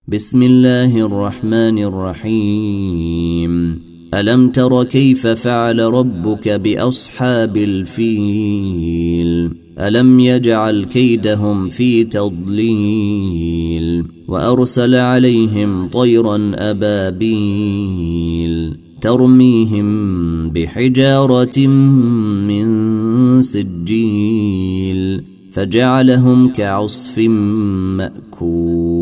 بسم الله الرحمن الرحيم. ألم تر كيف فعل ربك بأصحاب الفيل؟ ألم يجعل كيدهم في تضليل وأرسل عليهم طيرا أبابيل ترميهم بحجارة من سجيل فجعلهم كعصف مأكول.